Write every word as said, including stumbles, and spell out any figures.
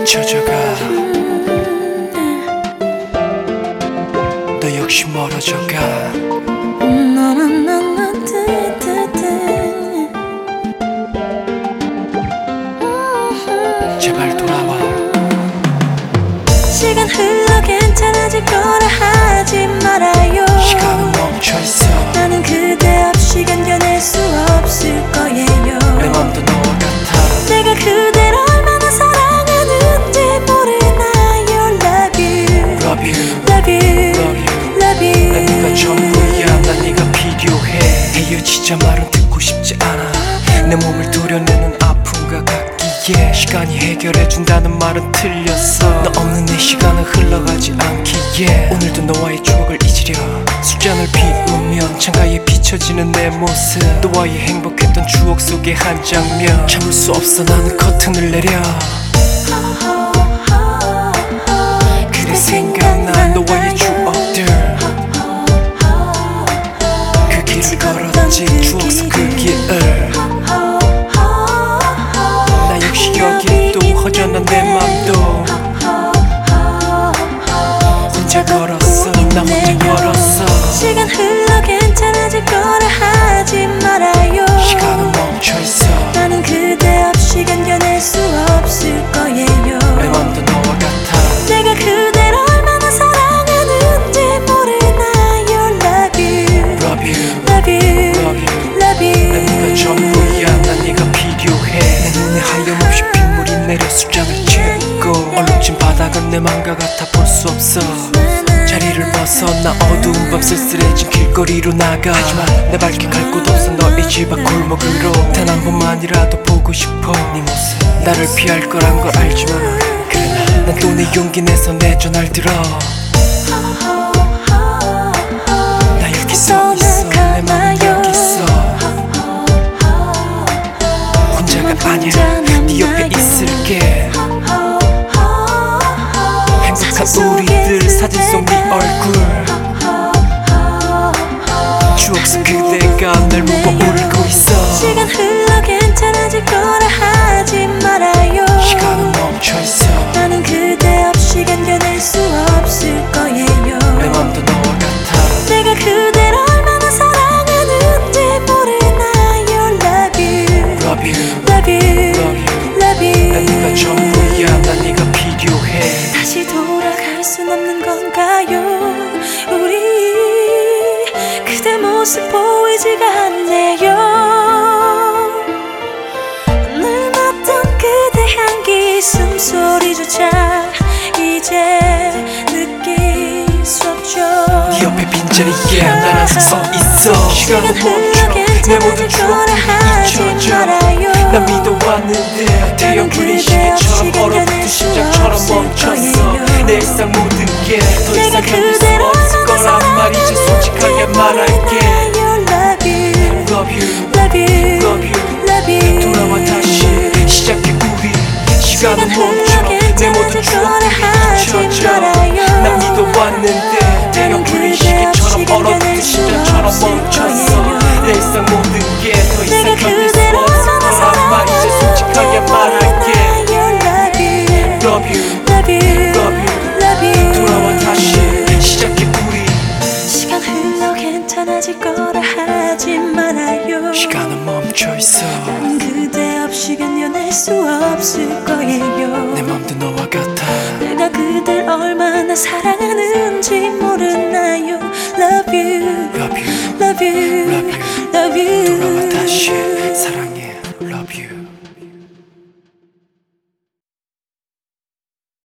잊혀져가. 너 역시 멀어져가. 제발 돌아와. 시간 흘러 괜찮아질 거라 하지 말아요. 시간은 멈춰있어. 나는 그대 없이 견뎌낼 수 없을 거예요. 내 맘도 너와 같아. 내가 그대를 얼마나 사랑하는지 모르나. Your love you, Love you, love you, love you. love you. 난 네가 전부야. 난 네가 필요해. 헤어지자 말은 듣고 싶지 않아. 내 몸을 도려내는 아픔과 같기에 시간이 해결해준다는 말은 틀렸어. 너 없는 내 시간은 흘러가지 않기에 오늘도 너와의 추억을 잊으려 술잔을 비우면 창가에 비춰지는 내 모습. 너와의 행복했던 추억 속의 한 장면. 참을 수 없어 나는 커튼을 내려. 그래 생각나 너와의 추억들. 그 길을 걸었지 추억 속 그 길을. 나 역시 여기 또 허전한 내 맘도 혼자 걸었어. 나 혼자 걸었어. 시간 흘러 괜찮아질 거라 하지 말아요. 시간은 멈춰있어. 나는 그대 없이 견뎌낼 수 없을 거예요. 내 맘도 너와 같아. 내가 그대를 얼마나 사랑하는지 모르나. Your love you, Love you, love you, love you. love you. 난 네가 전부야. 난 네가 필요해. 내 눈에 하염없이 빗물이 내려 술잔을 채고 얼룩진 바닥은 내 맘과 같아 볼 수 없어. 자리를 벗어나 어두운 밤 쓸쓸해진 길거리로 나가. 하지만 내 발길 갈 곳 없어. 너의 집 앞 골목으로 단 한 번만이라도 보고 싶어. 네 모습 나를 피할 거란 걸 알지만 그래 난 또 내 용기 내서 내 전화를 들어. 나 여기 서 있어. 내 맘은 여기 있어. 혼자가 아니야. 네 옆에 있을게. 행복한 우리들 사진 속 네 얼굴. 추억 속 그대가 날 물고 울고 있어. 시간 흘러 괜찮아질 거라 하지 말아요. 시간은 멈춰있어. 나는 그대 없이 견뎌낼 수 없을 거예요. 내 맘도 너와 같아. 내가 그대를 얼마나 사랑하는지 모르나. Your love you, Love you, love you, love you. love you. 난 네가 전부야. 난 네가 필요해. 다시 돌아갈 순 없는 건가요? 우리 그대 모습 보이지가 않네요. 늘 맡던 그대 향기 숨소리조차 이제 느낄 수 없죠. 네 옆에 빈자리에 난 항상 서 있어. 시간은 멈춰. 내 모든 추억들이 잊혀져. 난 믿어왔는데 태양 불린 시계처럼 얼어붙은 심장처럼 멈췄어. 내 일상 모든 게 더 이상 견딜 수 없을 거란 말 이제 솔직하게 말할게. Love you, Love you, love you. love you. 돌아와 다시 시작해 우리. 시간은 멈춰. 내 모든 추억들이 잊혀져. 난 믿어왔는데 태양 불린 시계처럼 얼어붙은 심장처럼 멈췄어. 내 일상 모든 게 더 이상 견딜 수 없을 거란 말 이제 솔직하게 말할게. Love you, Love you, love you. love you. 돌아와 다시 시작해 우리. 시간 흘러 괜찮아질 거라 하지 말아요. 시간은 멈춰있어. 난 그대 없이 견뎌낼 수 없을 거예요. 내 맘도 너와 같아. 내가 그댈 얼마나 사랑하는지